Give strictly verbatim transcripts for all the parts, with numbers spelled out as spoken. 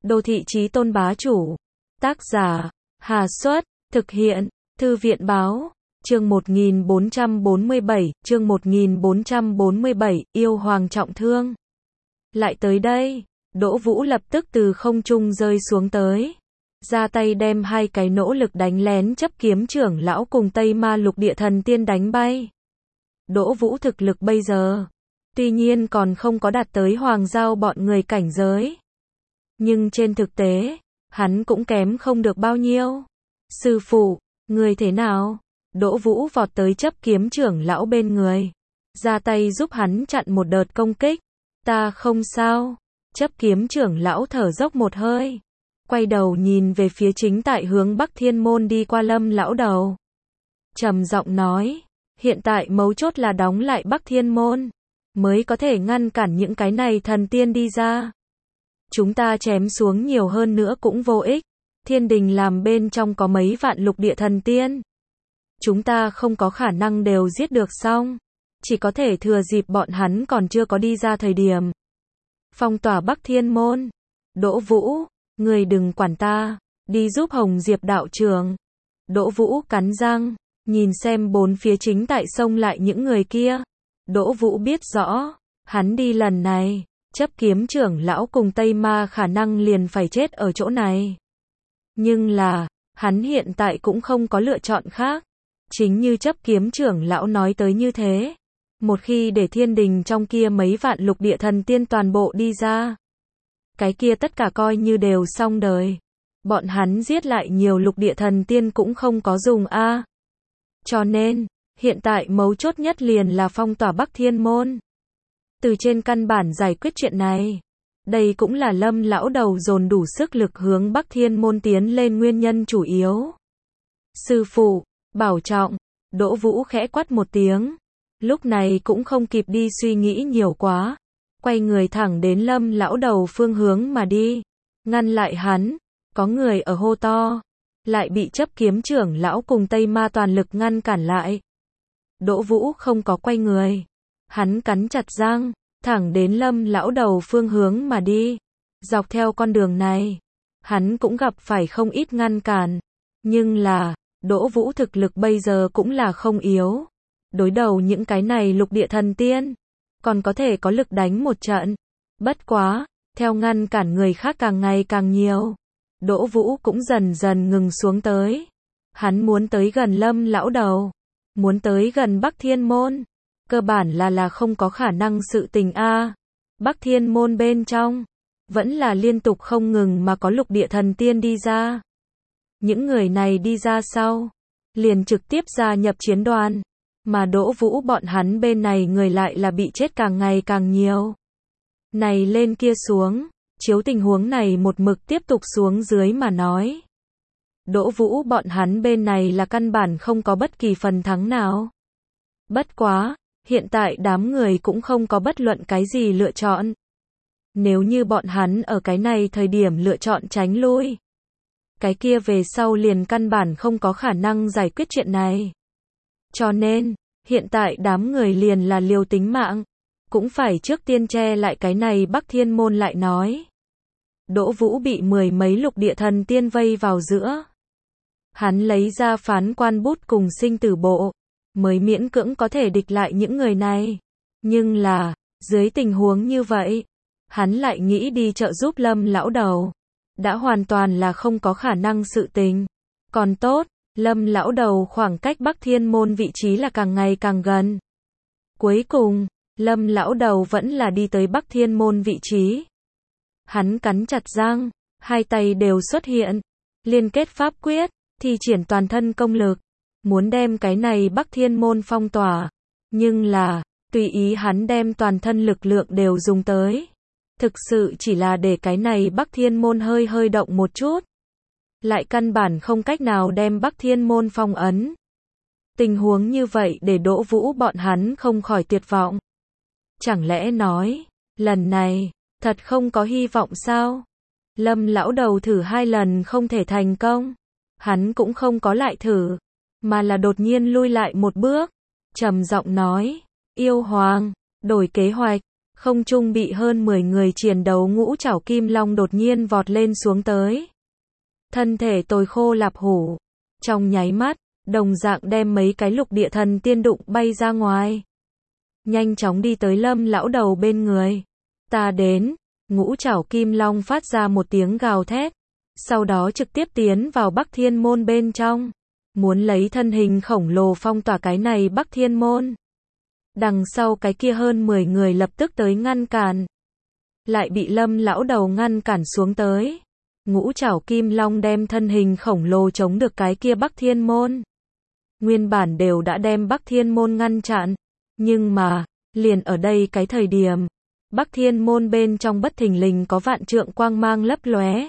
Đô thị chí tôn bá chủ. Tác giả, Hà Xuất, thực hiện, Thư viện báo. Chương một nghìn bốn trăm bốn mươi bảy, chương một nghìn bốn trăm bốn mươi bảy, yêu hoàng trọng thương. Lại tới đây, Đỗ Vũ lập tức từ không trung rơi xuống tới. Ra tay đem hai cái nỗ lực đánh lén chấp kiếm trưởng lão cùng Tây Ma Lục Địa Thần Tiên đánh bay. Đỗ Vũ thực lực bây giờ, tuy nhiên còn không có đạt tới hoàng giao bọn người cảnh giới. Nhưng trên thực tế, hắn cũng kém không được bao nhiêu. Sư phụ, người thế nào? Đỗ Vũ vọt tới chấp kiếm trưởng lão bên người. Ra tay giúp hắn chặn một đợt công kích. Ta không sao. Chấp kiếm trưởng lão thở dốc một hơi. Quay đầu nhìn về phía chính tại hướng Bắc Thiên Môn đi qua Lâm lão đầu. Trầm giọng nói. Hiện tại mấu chốt là đóng lại Bắc Thiên Môn. Mới có thể ngăn cản những cái này thần tiên đi ra. Chúng ta chém xuống nhiều hơn nữa cũng vô ích. Thiên đình làm bên trong có mấy vạn lục địa thần tiên. Chúng ta không có khả năng đều giết được xong. Chỉ có thể thừa dịp bọn hắn còn chưa có đi ra thời điểm. Phong tỏa Bắc Thiên Môn. Đỗ Vũ, người đừng quản ta. Đi giúp Hồng Diệp đạo trưởng. Đỗ Vũ cắn răng. Nhìn xem bốn phía chính tại xông lại những người kia. Đỗ Vũ biết rõ. Hắn đi lần này. Chấp kiếm trưởng lão cùng Tây Ma khả năng liền phải chết ở chỗ này. Nhưng là, hắn hiện tại cũng không có lựa chọn khác. Chính như chấp kiếm trưởng lão nói tới như thế. Một khi để thiên đình trong kia mấy vạn lục địa thần tiên toàn bộ đi ra. Cái kia tất cả coi như đều xong đời. Bọn hắn giết lại nhiều lục địa thần tiên cũng không có dùng a. À. Cho nên, hiện tại mấu chốt nhất liền là phong tỏa Bắc Thiên Môn. Từ trên căn bản giải quyết chuyện này. Đây cũng là Lâm lão đầu dồn đủ sức lực hướng Bắc Thiên Môn tiến lên nguyên nhân chủ yếu. Sư phụ, bảo trọng. Đỗ Vũ khẽ quát một tiếng. Lúc này cũng không kịp đi suy nghĩ nhiều quá. Quay người thẳng đến Lâm lão đầu phương hướng mà đi. Ngăn lại hắn. Có người ở hô to. Lại bị chấp kiếm trưởng lão cùng Tây Ma toàn lực ngăn cản lại. Đỗ Vũ không có quay người. Hắn cắn chặt răng. Thẳng đến Lâm lão đầu phương hướng mà đi. Dọc theo con đường này. Hắn cũng gặp phải không ít ngăn cản. Nhưng là, Đỗ Vũ thực lực bây giờ cũng là không yếu. Đối đầu những cái này lục địa thần tiên. Còn có thể có lực đánh một trận. Bất quá, theo ngăn cản người khác càng ngày càng nhiều. Đỗ Vũ cũng dần dần ngừng xuống tới. Hắn muốn tới gần Lâm lão đầu. Muốn tới gần Bắc Thiên Môn. Cơ bản là là không có khả năng sự tình a. À. Bắc Thiên Môn bên trong. Vẫn là liên tục không ngừng mà có lục địa thần tiên đi ra. Những người này đi ra sau. Liền trực tiếp gia nhập chiến đoàn. Mà Đỗ Vũ bọn hắn bên này người lại là bị chết càng ngày càng nhiều. Này lên kia xuống. Chiếu tình huống này một mực tiếp tục xuống dưới mà nói. Đỗ Vũ bọn hắn bên này là căn bản không có bất kỳ phần thắng nào. Bất quá, hiện tại đám người cũng không có bất luận cái gì lựa chọn. Nếu như bọn hắn ở cái này thời điểm lựa chọn tránh lui. Cái kia về sau liền căn bản không có khả năng giải quyết chuyện này. Cho nên, hiện tại đám người liền là liều tính mạng. Cũng phải trước tiên che lại cái này Bắc Thiên Môn lại nói. Đỗ Vũ bị mười mấy lục địa thần tiên vây vào giữa. Hắn lấy ra phán quan bút cùng sinh tử bộ. Mới miễn cưỡng có thể địch lại những người này. Nhưng là, dưới tình huống như vậy, hắn lại nghĩ đi trợ giúp Lâm lão đầu. Đã hoàn toàn là không có khả năng sự tình. Còn tốt, Lâm lão đầu khoảng cách Bắc Thiên Môn vị trí là càng ngày càng gần. Cuối cùng, Lâm lão đầu vẫn là đi tới Bắc Thiên Môn vị trí. Hắn cắn chặt răng, hai tay đều xuất hiện. Liên kết pháp quyết, thi triển toàn thân công lực. Muốn đem cái này Bắc Thiên Môn phong tỏa. Nhưng là, tùy ý hắn đem toàn thân lực lượng đều dùng tới. Thực sự chỉ là để cái này Bắc Thiên Môn hơi hơi động một chút. Lại căn bản không cách nào đem Bắc Thiên Môn phong ấn. Tình huống như vậy để Đỗ Vũ bọn hắn không khỏi tuyệt vọng. Chẳng lẽ nói, lần này, thật không có hy vọng sao? Lâm lão đầu thử hai lần không thể thành công. Hắn cũng không có lại thử. Mà là đột nhiên lui lại một bước. Trầm giọng nói, yêu hoàng, đổi kế hoạch. Không trung bị hơn mười người chiến đấu ngũ trảo kim long đột nhiên vọt lên xuống tới. Thân thể tồi khô lạp hủ. Trong nháy mắt, đồng dạng đem mấy cái lục địa thần tiên đụng bay ra ngoài. Nhanh chóng đi tới Lâm lão đầu bên người. Ta đến, ngũ trảo kim long phát ra một tiếng gào thét. Sau đó trực tiếp tiến vào Bắc Thiên Môn bên trong. Muốn lấy thân hình khổng lồ phong tỏa cái này Bắc Thiên Môn. Đằng sau cái kia hơn mười người lập tức tới ngăn cản. Lại bị Lâm lão đầu ngăn cản xuống tới. Ngũ trảo kim long đem thân hình khổng lồ chống được cái kia Bắc Thiên Môn. Nguyên bản đều đã đem Bắc Thiên Môn ngăn chặn. Nhưng mà, liền ở đây cái thời điểm, Bắc Thiên Môn bên trong bất thình lình có vạn trượng quang mang lấp lóe.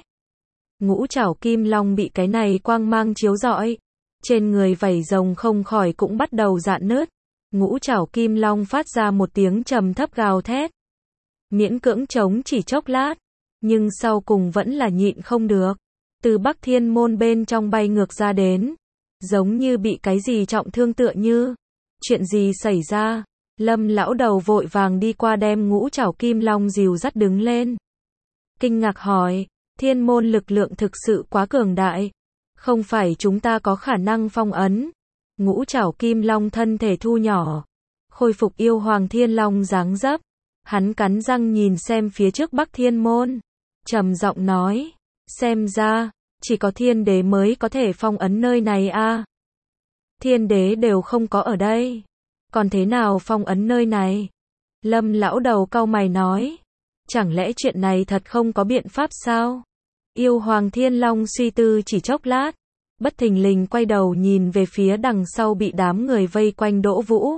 Ngũ trảo kim long bị cái này quang mang chiếu rọi. Trên người vảy rồng không khỏi cũng bắt đầu rạn nứt. Ngũ trảo kim long phát ra một tiếng trầm thấp gào thét. Miễn cưỡng chống chỉ chốc lát. Nhưng sau cùng vẫn là nhịn không được. Từ Bắc Thiên Môn bên trong bay ngược ra đến. Giống như bị cái gì trọng thương tựa như. Chuyện gì xảy ra? Lâm lão đầu vội vàng đi qua đem ngũ trảo kim long dìu dắt đứng lên. Kinh ngạc hỏi, Thiên Môn lực lượng thực sự quá cường đại. Không phải chúng ta có khả năng phong ấn. Ngũ trảo kim long thân thể thu nhỏ. Khôi phục yêu hoàng thiên long dáng dấp. Hắn cắn răng nhìn xem phía trước Bắc Thiên Môn. Trầm giọng nói. Xem ra, chỉ có thiên đế mới có thể phong ấn nơi này a. Thiên đế đều không có ở đây. Còn thế nào phong ấn nơi này? Lâm lão đầu cau mày nói. Chẳng lẽ chuyện này thật không có biện pháp sao? Yêu hoàng thiên long suy tư chỉ chốc lát. Bất thình lình quay đầu nhìn về phía đằng sau bị đám người vây quanh Đỗ Vũ.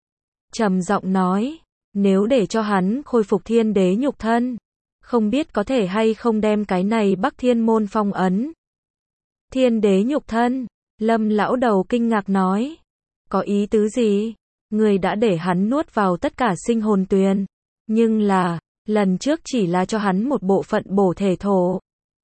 Trầm giọng nói. Nếu để cho hắn khôi phục thiên đế nhục thân. Không biết có thể hay không đem cái này Bắc Thiên Môn phong ấn. Thiên đế nhục thân. Lâm lão đầu kinh ngạc nói. Có ý tứ gì? Người đã để hắn nuốt vào tất cả sinh hồn tuyền. Nhưng là, lần trước chỉ là cho hắn một bộ phận bổ thể thổ.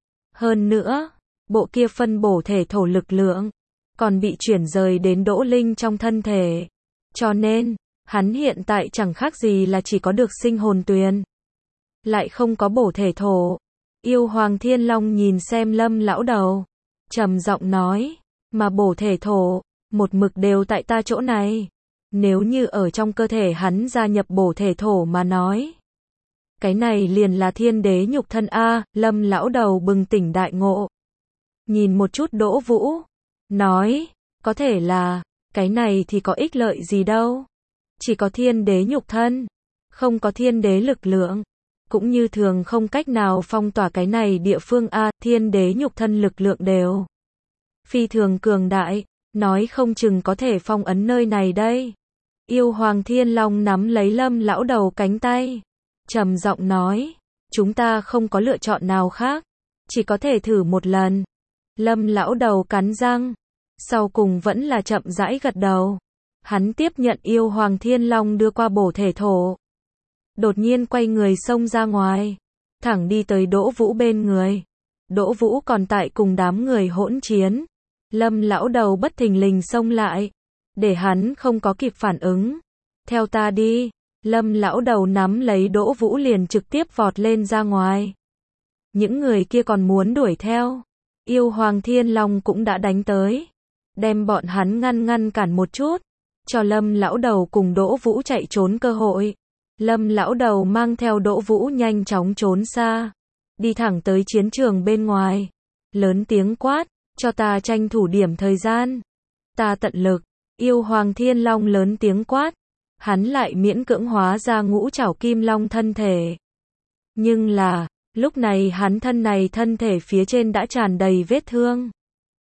Hơn nữa, bộ kia phân bổ thể thổ lực lượng, còn bị chuyển rời đến Đỗ Linh trong thân thể. Cho nên, hắn hiện tại chẳng khác gì là chỉ có được sinh hồn tuyền. Lại không có bổ thể thổ. Yêu hoàng thiên long nhìn xem Lâm lão đầu. Trầm giọng nói, mà bổ thể thổ, một mực đều tại ta chỗ này. Nếu như ở trong cơ thể hắn gia nhập bổ thể thổ mà nói. Cái này liền là thiên đế nhục thân a. Lâm lão đầu bừng tỉnh đại ngộ. Nhìn một chút Đỗ Vũ. Nói, có thể là, cái này thì có ích lợi gì đâu. Chỉ có thiên đế nhục thân. Không có thiên đế lực lượng. Cũng như thường không cách nào phong tỏa cái này địa phương a. Thiên đế nhục thân lực lượng đều. Phi thường cường đại. Nói không chừng có thể phong ấn nơi này đây. Yêu hoàng thiên long nắm lấy Lâm lão đầu cánh tay. Trầm giọng nói. Chúng ta không có lựa chọn nào khác. Chỉ có thể thử một lần. Lâm lão đầu cắn răng. Sau cùng vẫn là chậm rãi gật đầu. Hắn tiếp nhận yêu hoàng thiên long đưa qua bổ thể thổ. Đột nhiên quay người xông ra ngoài. Thẳng đi tới Đỗ Vũ bên người. Đỗ Vũ còn tại cùng đám người hỗn chiến. Lâm lão đầu bất thình lình xông lại. Để hắn không có kịp phản ứng. Theo ta đi. Lâm lão đầu nắm lấy Đỗ Vũ liền trực tiếp vọt lên ra ngoài. Những người kia còn muốn đuổi theo. Yêu hoàng thiên long cũng đã đánh tới. Đem bọn hắn ngăn ngăn cản một chút. Cho Lâm lão đầu cùng Đỗ Vũ chạy trốn cơ hội. Lâm lão đầu mang theo Đỗ Vũ nhanh chóng trốn xa. Đi thẳng tới chiến trường bên ngoài. Lớn tiếng quát. Cho ta tranh thủ điểm thời gian. Ta tận lực. Yêu hoàng thiên long lớn tiếng quát. Hắn lại miễn cưỡng hóa ra ngũ trảo kim long thân thể. Nhưng là, lúc này hắn thân này thân thể phía trên đã tràn đầy vết thương.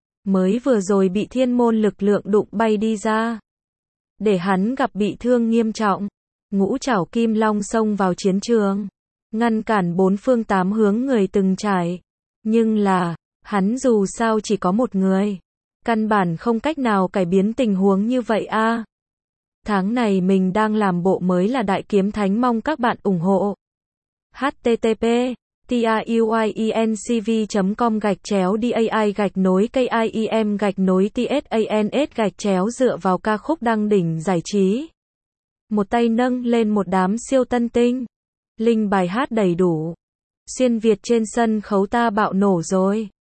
Mới vừa rồi bị thiên môn lực lượng đụng bay đi ra. Để hắn gặp bị thương nghiêm trọng. Ngũ trảo kim long xông vào chiến trường. Ngăn cản bốn phương tám hướng người từng trải. Nhưng là, hắn dù sao chỉ có một người. Căn bản không cách nào cải biến tình huống như vậy a. Tháng này mình đang làm bộ mới là Đại Kiếm Thánh, mong các bạn ủng hộ. H T T P TIUIENCV chấm com gạch chéo DAI gạch nối KIEM gạch nối TSANS gạch chéo dựa vào ca khúc đăng đỉnh giải trí. Một tay nâng lên một đám siêu tân tinh. Linh bài hát đầy đủ. Xuyên Việt trên sân khấu ta bạo nổ rồi.